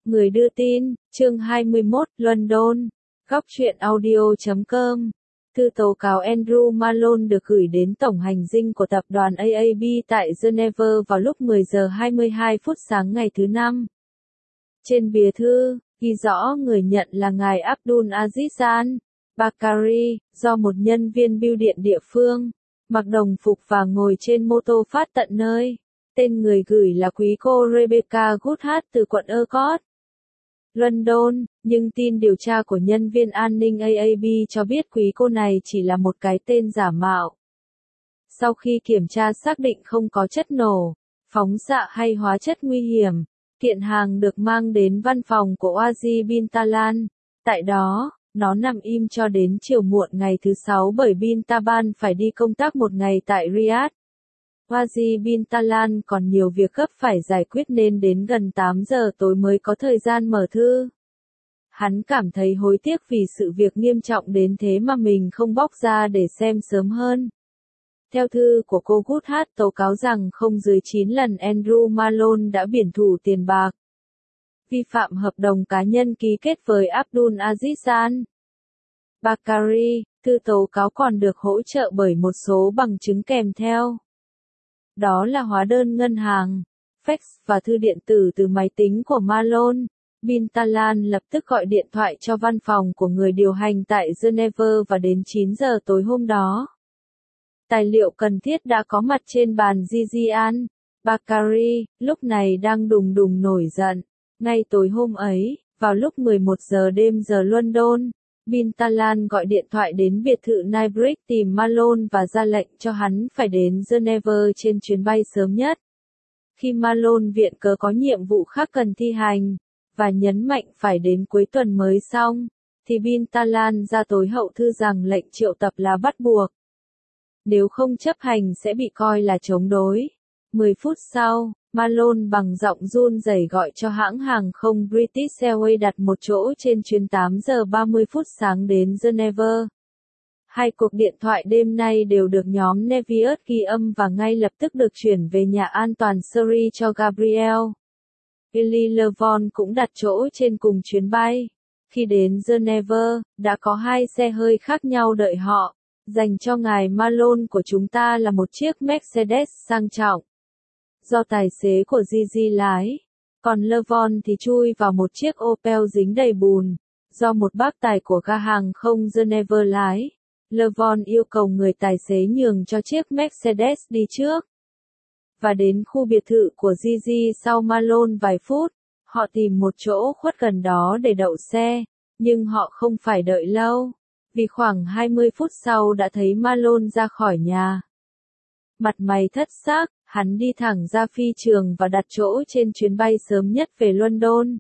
Người đưa tin, chương 21, London. Góc truyện audio.com. Thư tố cáo Andrew Malone được gửi đến tổng hành dinh của tập đoàn AAB tại Geneva vào lúc 10 giờ 22 phút sáng ngày thứ Năm. Trên bìa thư, ghi rõ người nhận là ngài Abdul Aziz Al Bakari, do một nhân viên bưu điện địa phương, mặc đồng phục và ngồi trên mô tô phát tận nơi. Tên người gửi là quý cô Rebecca Goodhart từ quận Essex, London, nhưng tin điều tra của nhân viên an ninh AAB cho biết quý cô này chỉ là một cái tên giả mạo. Sau khi kiểm tra xác định không có chất nổ, phóng xạ hay hóa chất nguy hiểm, kiện hàng được mang đến văn phòng của Wazi bin Talan. Tại đó, nó nằm im cho đến chiều muộn ngày thứ Sáu bởi bin Taban phải đi công tác một ngày tại Riyadh. Wazi bin Talan còn nhiều việc gấp phải giải quyết nên đến gần 8 giờ tối mới có thời gian mở thư. Hắn cảm thấy hối tiếc vì sự việc nghiêm trọng đến thế mà mình không bóc ra để xem sớm hơn. Theo thư của cô Goodhart tố cáo rằng không dưới 9 lần Andrew Malone đã biển thủ tiền bạc, vi phạm hợp đồng cá nhân ký kết với Abdul Aziz Al Bakari. Thư tố cáo còn được hỗ trợ bởi một số bằng chứng kèm theo. Đó là hóa đơn ngân hàng, fax và thư điện tử từ máy tính của Malone. Bin Talan lập tức gọi điện thoại cho văn phòng của người điều hành tại Geneva và đến 9 giờ tối hôm đó. Tài liệu cần thiết đã có mặt trên bàn Gigi Al Bakari, lúc này đang đùng đùng nổi giận. Ngay tối hôm ấy, vào lúc 11 giờ đêm giờ London, Bin Talan gọi điện thoại đến biệt thự Nybridge tìm Malone và ra lệnh cho hắn phải đến Geneva trên chuyến bay sớm nhất. Khi Malone viện cớ có nhiệm vụ khác cần thi hành, và nhấn mạnh phải đến cuối tuần mới xong, thì Bin Talan ra tối hậu thư rằng lệnh triệu tập là bắt buộc. Nếu không chấp hành sẽ bị coi là chống đối. 10 phút sau, Malone bằng giọng run rẩy gọi cho hãng hàng không British Airways đặt một chỗ trên chuyến 8 giờ 30 phút sáng đến Geneva. Hai cuộc điện thoại đêm nay đều được nhóm Nevius ghi âm và ngay lập tức được chuyển về nhà an toàn Surrey cho Gabriel. Ellie Levon cũng đặt chỗ trên cùng chuyến bay. Khi đến Geneva, đã có hai xe hơi khác nhau đợi họ. Dành cho ngài Malone của chúng ta là một chiếc Mercedes sang trọng, do tài xế của Gigi lái. Còn Levon thì chui vào một chiếc Opel dính đầy bùn, do một bác tài của ga hàng không Geneva lái. Levon yêu cầu người tài xế nhường cho chiếc Mercedes đi trước. Và đến khu biệt thự của Gigi sau Malone vài phút, họ tìm một chỗ khuất gần đó để đậu xe, nhưng họ không phải đợi lâu, vì khoảng 20 phút sau đã thấy Malone ra khỏi nhà. Mặt mày thất xác, hắn đi thẳng ra phi trường và đặt chỗ trên chuyến bay sớm nhất về London.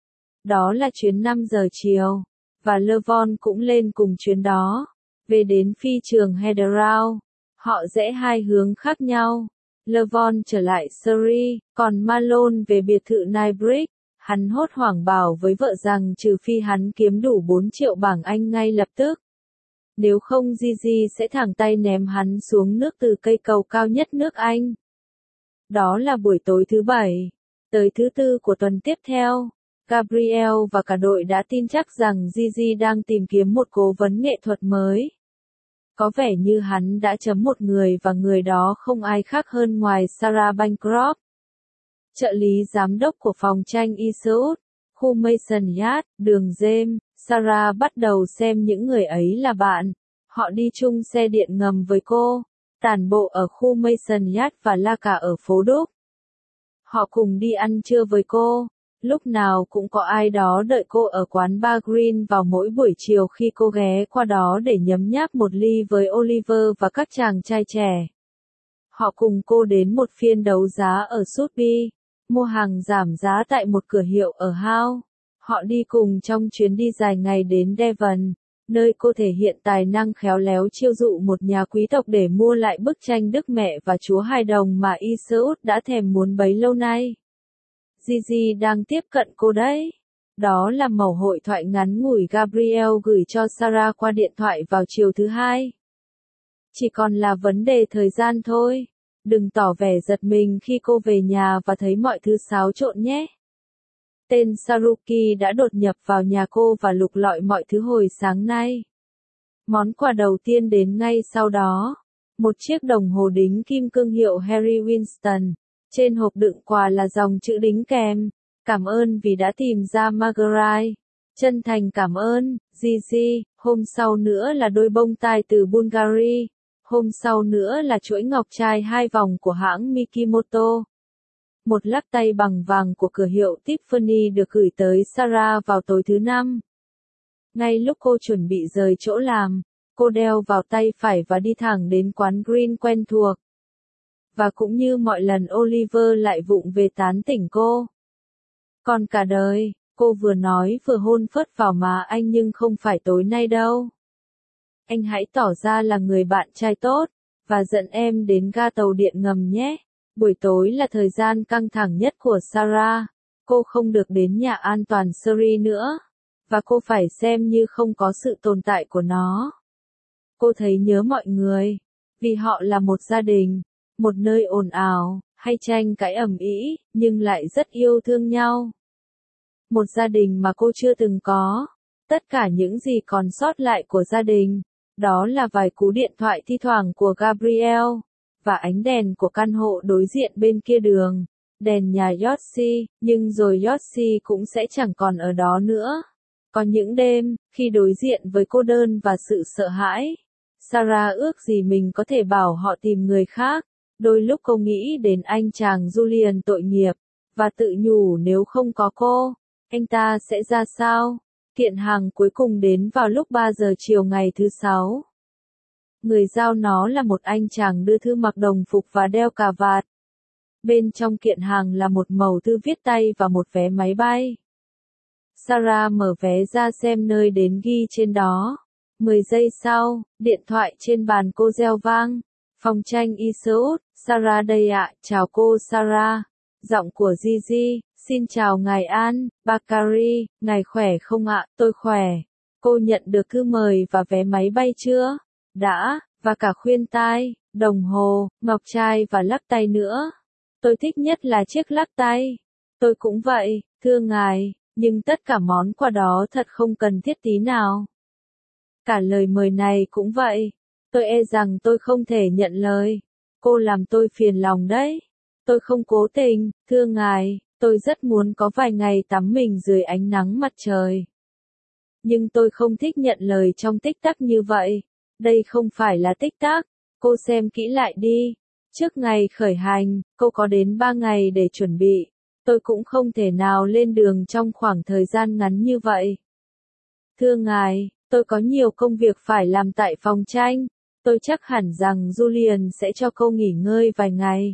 Đó là chuyến 5 giờ chiều, và Levon cũng lên cùng chuyến đó. Về đến phi trường Heathrow, họ rẽ hai hướng khác nhau. Levon trở lại Surrey, còn Malone về biệt thự Nybridge. Hắn hốt hoảng bảo với vợ rằng trừ phi hắn kiếm đủ 4 triệu bảng Anh ngay lập tức. Nếu không Gigi sẽ thẳng tay ném hắn xuống nước từ cây cầu cao nhất nước Anh. Đó là buổi tối thứ Bảy. Tới thứ Tư của tuần tiếp theo, Gabriel và cả đội đã tin chắc rằng Gigi đang tìm kiếm một cố vấn nghệ thuật mới. Có vẻ như hắn đã chấm một người và người đó không ai khác hơn ngoài Sarah Bancroft, trợ lý giám đốc của phòng tranh Eastwood, khu Mason Yard, đường James. Sarah bắt đầu xem những người ấy là bạn. Họ đi chung xe điện ngầm với cô, tản bộ ở khu Mason Yard và la cà ở phố Đúc. Họ cùng đi ăn trưa với cô. Lúc nào cũng có ai đó đợi cô ở quán bar Green vào mỗi buổi chiều khi cô ghé qua đó để nhấm nháp một ly với Oliver và các chàng trai trẻ. Họ cùng cô đến một phiên đấu giá ở Sotheby, mua hàng giảm giá tại một cửa hiệu ở Hull. Họ đi cùng trong chuyến đi dài ngày đến Devon, nơi cô thể hiện tài năng khéo léo chiêu dụ một nhà quý tộc để mua lại bức tranh Đức Mẹ và Chúa Hài Đồng mà Eastwood đã thèm muốn bấy lâu nay. Gigi đang tiếp cận cô đấy. Đó là mẩu hội thoại ngắn ngủi Gabriel gửi cho Sarah qua điện thoại vào chiều thứ Hai. Chỉ còn là vấn đề thời gian thôi. Đừng tỏ vẻ giật mình khi cô về nhà và thấy mọi thứ xáo trộn nhé. Tên Saruki đã đột nhập vào nhà cô và lục lọi mọi thứ hồi sáng nay. Món quà đầu tiên đến ngay sau đó. Một chiếc đồng hồ đính kim cương hiệu Harry Winston. Trên hộp đựng quà là dòng chữ đính kèm. Cảm ơn vì đã tìm ra Marguerite. Chân thành cảm ơn, Gigi. Hôm sau nữa là đôi bông tai từ Bulgari. Hôm sau nữa là chuỗi ngọc trai 2 vòng của hãng Mikimoto. Một lắc tay bằng vàng của cửa hiệu Tiffany được gửi tới Sarah vào tối thứ Năm. Ngay lúc cô chuẩn bị rời chỗ làm, cô đeo vào tay phải và đi thẳng đến quán Green quen thuộc. Và cũng như mọi lần Oliver lại vụng về tán tỉnh cô. Còn cả đời, cô vừa nói vừa hôn phớt vào má anh nhưng không phải tối nay đâu. Anh hãy tỏ ra là người bạn trai tốt, và dẫn em đến ga tàu điện ngầm nhé. Buổi tối là thời gian căng thẳng nhất của Sarah. Cô không được đến nhà an toàn Surrey nữa. Và cô phải xem như không có sự tồn tại của nó. Cô thấy nhớ mọi người. Vì họ là một gia đình. Một nơi ồn ào, hay tranh cãi ầm ĩ, nhưng lại rất yêu thương nhau. Một gia đình mà cô chưa từng có. Tất cả những gì còn sót lại của gia đình. Đó là vài cú điện thoại thi thoảng của Gabriel. Và ánh đèn của căn hộ đối diện bên kia đường. Đèn nhà Yoshi, nhưng rồi Yoshi cũng sẽ chẳng còn ở đó nữa. Có những đêm, khi đối diện với cô đơn và sự sợ hãi, Sarah ước gì mình có thể bảo họ tìm người khác. Đôi lúc cô nghĩ đến anh chàng Julian tội nghiệp, và tự nhủ nếu không có cô, anh ta sẽ ra sao? Kiện hàng cuối cùng đến vào lúc 3 giờ chiều ngày thứ Sáu. Người giao nó là một anh chàng đưa thư mặc đồng phục và đeo cà vạt. Bên trong kiện hàng là một mẩu thư viết tay và một vé máy bay. Sarah mở vé ra xem nơi đến ghi trên đó. 10 giây sau, điện thoại trên bàn cô reo vang. Phòng tranh Iseut, Sarah đây ạ, chào cô Sarah. Giọng của Gigi, xin chào ngài An, Bakari, ngài khỏe không ạ, tôi khỏe. Cô nhận được thư mời và vé máy bay chưa? Đã, và cả khuyên tai, đồng hồ, ngọc trai và lắc tay nữa. Tôi thích nhất là chiếc lắc tay. Tôi cũng vậy, thưa ngài, nhưng tất cả món quà đó thật không cần thiết tí nào. Cả lời mời này cũng vậy. Tôi e rằng tôi không thể nhận lời. Cô làm tôi phiền lòng đấy. Tôi không cố tình, thưa ngài, tôi rất muốn có vài ngày tắm mình dưới ánh nắng mặt trời. Nhưng tôi không thích nhận lời trong tích tắc như vậy. Đây không phải là tích tắc. Cô xem kỹ lại đi. Trước ngày khởi hành, cô có đến 3 ngày để chuẩn bị. Tôi cũng không thể nào lên đường trong khoảng thời gian ngắn như vậy. Thưa ngài, tôi có nhiều công việc phải làm tại phòng tranh. Tôi chắc hẳn rằng Julian sẽ cho cô nghỉ ngơi vài ngày.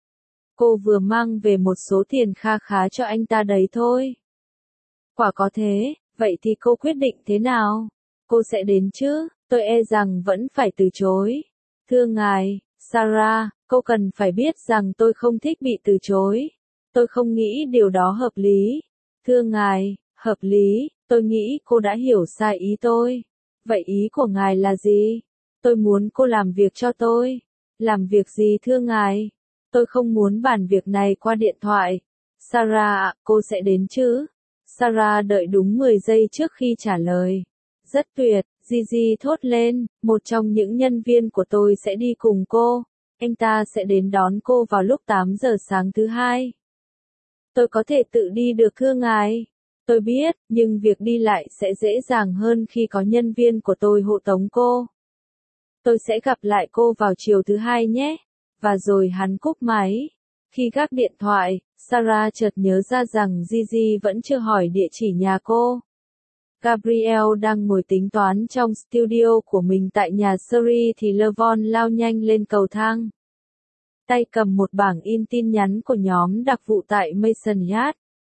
Cô vừa mang về một số tiền kha khá cho anh ta đấy thôi. Quả có thế, vậy thì cô quyết định thế nào? Cô sẽ đến chứ? Tôi e rằng vẫn phải từ chối. Thưa ngài, Sarah, cô cần phải biết rằng tôi không thích bị từ chối. Tôi không nghĩ điều đó hợp lý. Thưa ngài, hợp lý, tôi nghĩ cô đã hiểu sai ý tôi. Vậy ý của ngài là gì? Tôi muốn cô làm việc cho tôi. Làm việc gì thưa ngài? Tôi không muốn bàn việc này qua điện thoại. Sarah ạ, cô sẽ đến chứ? Sarah đợi đúng 10 giây trước khi trả lời. Rất tuyệt, Gigi thốt lên, một trong những nhân viên của tôi sẽ đi cùng cô. Anh ta sẽ đến đón cô vào lúc 8 giờ sáng thứ Hai. Tôi có thể tự đi được thưa ngài. Tôi biết, nhưng việc đi lại sẽ dễ dàng hơn khi có nhân viên của tôi hộ tống cô. Tôi sẽ gặp lại cô vào chiều thứ Hai nhé. Và rồi hắn cúp máy. Khi gác điện thoại, Sarah chợt nhớ ra rằng Gigi vẫn chưa hỏi địa chỉ nhà cô. Gabriel đang ngồi tính toán trong studio của mình tại nhà Surrey thì Levon lao nhanh lên cầu thang. Tay cầm một bảng in tin nhắn của nhóm đặc vụ tại Mason Yard.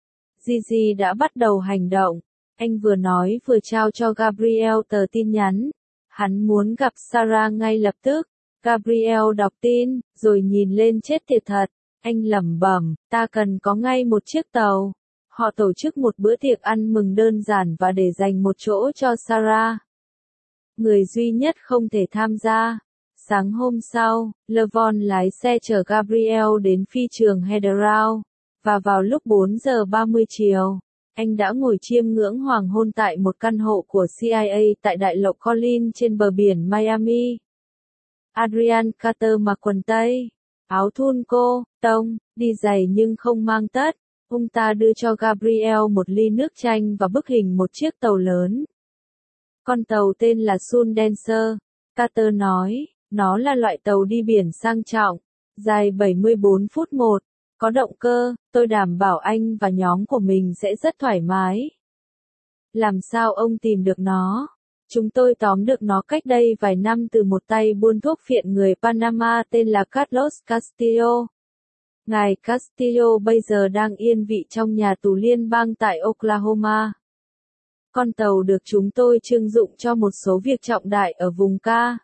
Gigi đã bắt đầu hành động. Anh vừa nói vừa trao cho Gabriel tờ tin nhắn. Hắn muốn gặp Sarah ngay lập tức. Gabriel đọc tin, rồi nhìn lên chết tiệt thật. Anh lẩm bẩm, ta cần có ngay một chiếc tàu. Họ tổ chức một bữa tiệc ăn mừng đơn giản và để dành một chỗ cho Sarah. Người duy nhất không thể tham gia. Sáng hôm sau, Levon lái xe chở Gabriel đến phi trường Heathrow. Và vào lúc 4 giờ 30 chiều, anh đã ngồi chiêm ngưỡng hoàng hôn tại một căn hộ của CIA tại đại lộ Collins trên bờ biển Miami. Adrian Carter mặc quần tây, áo thun cô, tông, đi giày nhưng không mang tất. Ông ta đưa cho Gabriel một ly nước chanh và bức hình một chiếc tàu lớn. Con tàu tên là Sun Dancer. Carter nói, nó là loại tàu đi biển sang trọng, dài 74 phút một, có động cơ, tôi đảm bảo anh và nhóm của mình sẽ rất thoải mái. Làm sao ông tìm được nó? Chúng tôi tóm được nó cách đây vài năm từ một tay buôn thuốc phiện người Panama tên là Carlos Castillo. Ngài Castillo bây giờ đang yên vị trong nhà tù liên bang tại Oklahoma. Con tàu được chúng tôi trưng dụng cho một số việc trọng đại ở vùng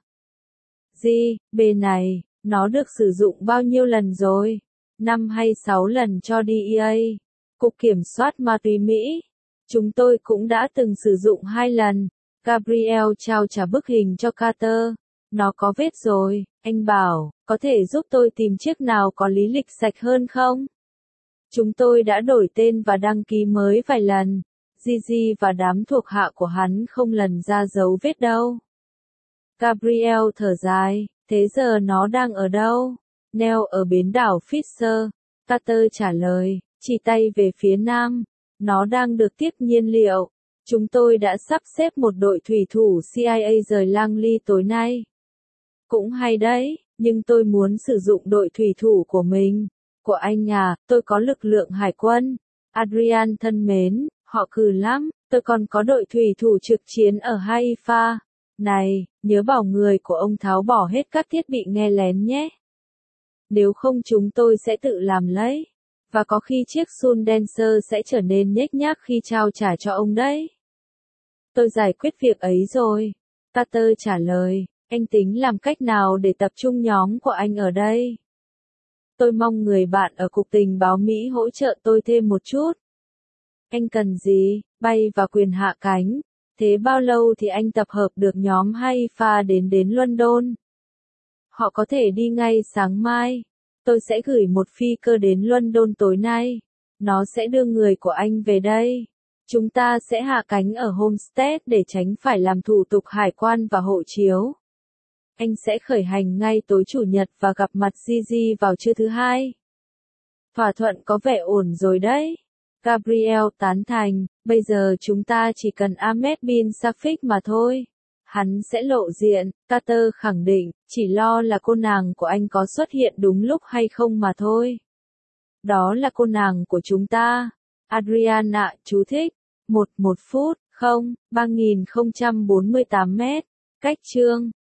B này, nó được sử dụng bao nhiêu lần rồi? 5 hay 6 lần cho DEA, Cục Kiểm soát Ma túy Mỹ. Chúng tôi cũng đã từng sử dụng 2 lần. Gabriel trao trả bức hình cho Carter. Nó có vết rồi, anh bảo, có thể giúp tôi tìm chiếc nào có lý lịch sạch hơn không? Chúng tôi đã đổi tên và đăng ký mới vài lần. Gigi và đám thuộc hạ của hắn không lần ra dấu vết đâu. Gabriel thở dài, thế giờ nó đang ở đâu? Neo ở bến đảo Fisher. Carter trả lời, chỉ tay về phía nam. Nó đang được tiếp nhiên liệu. Chúng tôi đã sắp xếp một đội thủy thủ CIA rời Langley tối nay. Cũng hay đấy, nhưng tôi muốn sử dụng đội thủy thủ của mình. Của anh à, tôi có lực lượng hải quân. Adrian thân mến, họ cừ lắm, tôi còn có đội thủy thủ trực chiến ở Haifa. Này, nhớ bảo người của ông tháo bỏ hết các thiết bị nghe lén nhé. Nếu không chúng tôi sẽ tự làm lấy. Và có khi chiếc Sun Dancer sẽ trở nên nhếch nhác khi trao trả cho ông đấy. Tôi giải quyết việc ấy rồi. Carter trả lời, anh tính làm cách nào để tập trung nhóm của anh ở đây? Tôi mong người bạn ở Cục Tình báo Mỹ hỗ trợ tôi thêm một chút. Anh cần gì? Bay và quyền hạ cánh. Thế bao lâu thì anh tập hợp được nhóm Haifa đến London? Họ có thể đi ngay sáng mai. Tôi sẽ gửi một phi cơ đến London tối nay. Nó sẽ đưa người của anh về đây. Chúng ta sẽ hạ cánh ở Homestead để tránh phải làm thủ tục hải quan và hộ chiếu. Anh sẽ khởi hành ngay tối Chủ nhật và gặp mặt Gigi vào trưa thứ Hai. Thỏa thuận có vẻ ổn rồi đấy. Gabriel tán thành, bây giờ chúng ta chỉ cần Ahmed bin Safik mà thôi. Hắn sẽ lộ diện, Carter khẳng định, chỉ lo là cô nàng của anh có xuất hiện đúng lúc hay không mà thôi. Đó là cô nàng của chúng ta. Adriana, chú thích. 1 phút, 3048 mét. Cách chương.